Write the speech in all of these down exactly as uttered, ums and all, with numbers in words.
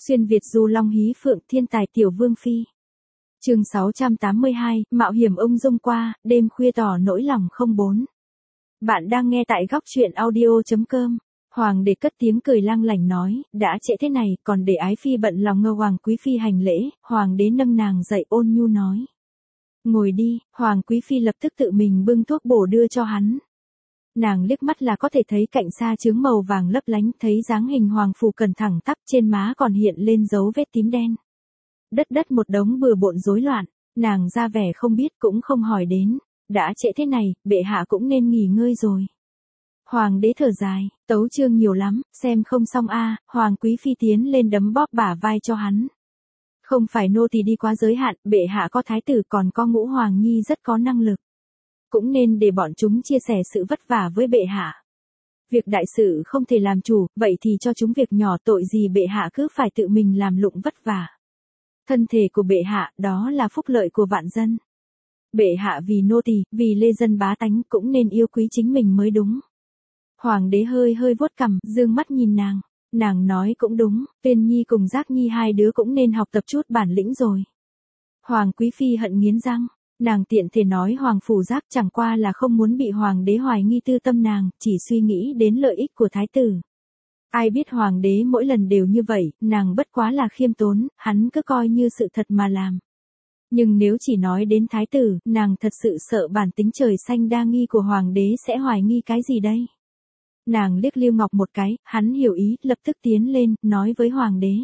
Xuyên Việt du long hí phượng thiên tài tiểu vương phi. Chương sáu trăm tám mươi hai, mạo hiểm ung dung qua, đêm khuya tỏ nỗi lòng không bốn. Bạn đang nghe tại góc truyện audio chấm com. Hoàng đế cất tiếng cười lang lảnh nói, đã trễ thế này, còn để ái phi bận lòng ngơ. Hoàng quý phi hành lễ, hoàng đế nâng nàng dậy ôn nhu nói. Ngồi đi, hoàng quý phi lập tức tự mình bưng thuốc bổ đưa cho hắn. Nàng liếc mắt là có thể thấy cạnh xa chướng màu vàng lấp lánh, thấy dáng hình hoàng phủ cần thẳng tắp, trên má còn hiện lên dấu vết tím đen. Đất đất một đống bừa bộn rối loạn, nàng ra vẻ không biết cũng không hỏi đến, đã trễ thế này, bệ hạ cũng nên nghỉ ngơi rồi. Hoàng đế thở dài, tấu chương nhiều lắm, xem không xong a. Hoàng quý phi tiến lên đấm bóp bả vai cho hắn. Không phải nô tỳ đi quá giới hạn, bệ hạ có thái tử còn có ngũ hoàng nhi rất có năng lực. Cũng nên để bọn chúng chia sẻ sự vất vả với bệ hạ. Việc đại sự không thể làm chủ, vậy thì cho chúng việc nhỏ, tội gì bệ hạ cứ phải tự mình làm lụng vất vả. Thân thể của bệ hạ, đó là phúc lợi của vạn dân. Bệ hạ vì nô tỳ, vì lê dân bá tánh cũng nên yêu quý chính mình mới đúng. Hoàng đế hơi hơi vuốt cằm, dương mắt nhìn nàng. Nàng nói cũng đúng, Tuyên Nhi cùng Giác Nhi hai đứa cũng nên học tập chút bản lĩnh rồi. Hoàng quý phi hận nghiến răng. Nàng tiện thể nói Hoàng phủ Giác chẳng qua là không muốn bị hoàng đế hoài nghi tư tâm nàng, chỉ suy nghĩ đến lợi ích của thái tử. Ai biết hoàng đế mỗi lần đều như vậy, nàng bất quá là khiêm tốn, hắn cứ coi như sự thật mà làm. Nhưng nếu chỉ nói đến thái tử, nàng thật sự sợ bản tính trời xanh đa nghi của hoàng đế sẽ hoài nghi cái gì đây. Nàng liếc Lưu Ngọc một cái, hắn hiểu ý, lập tức tiến lên, nói với hoàng đế.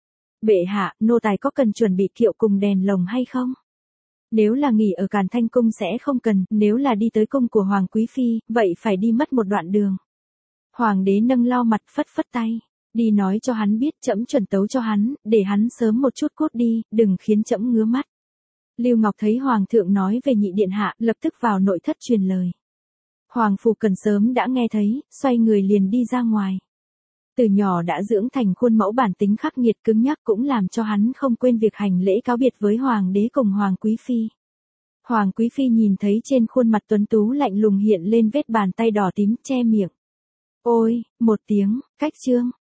Bệ hạ, nô tài có cần chuẩn bị kiệu cùng đèn lồng hay không? Nếu là nghỉ ở Càn Thanh Cung sẽ không cần, nếu là đi tới cung của Hoàng Quý Phi, vậy phải đi mất một đoạn đường. Hoàng đế nâng lau mặt phất phất tay, đi nói cho hắn biết trẫm chuẩn tấu cho hắn, để hắn sớm một chút cút đi, đừng khiến trẫm ngứa mắt. Lưu Ngọc thấy Hoàng thượng nói về nhị điện hạ, lập tức vào nội thất truyền lời. Hoàng Phủ Cần sớm đã nghe thấy, xoay người liền đi ra ngoài. Từ nhỏ đã dưỡng thành khuôn mẫu bản tính khắc nghiệt cứng nhắc cũng làm cho hắn không quên việc hành lễ cáo biệt với hoàng đế cùng Hoàng Quý Phi. Hoàng Quý Phi nhìn thấy trên khuôn mặt tuấn tú lạnh lùng hiện lên vết bàn tay đỏ tím che miệng. Ôi, một tiếng, cách chương.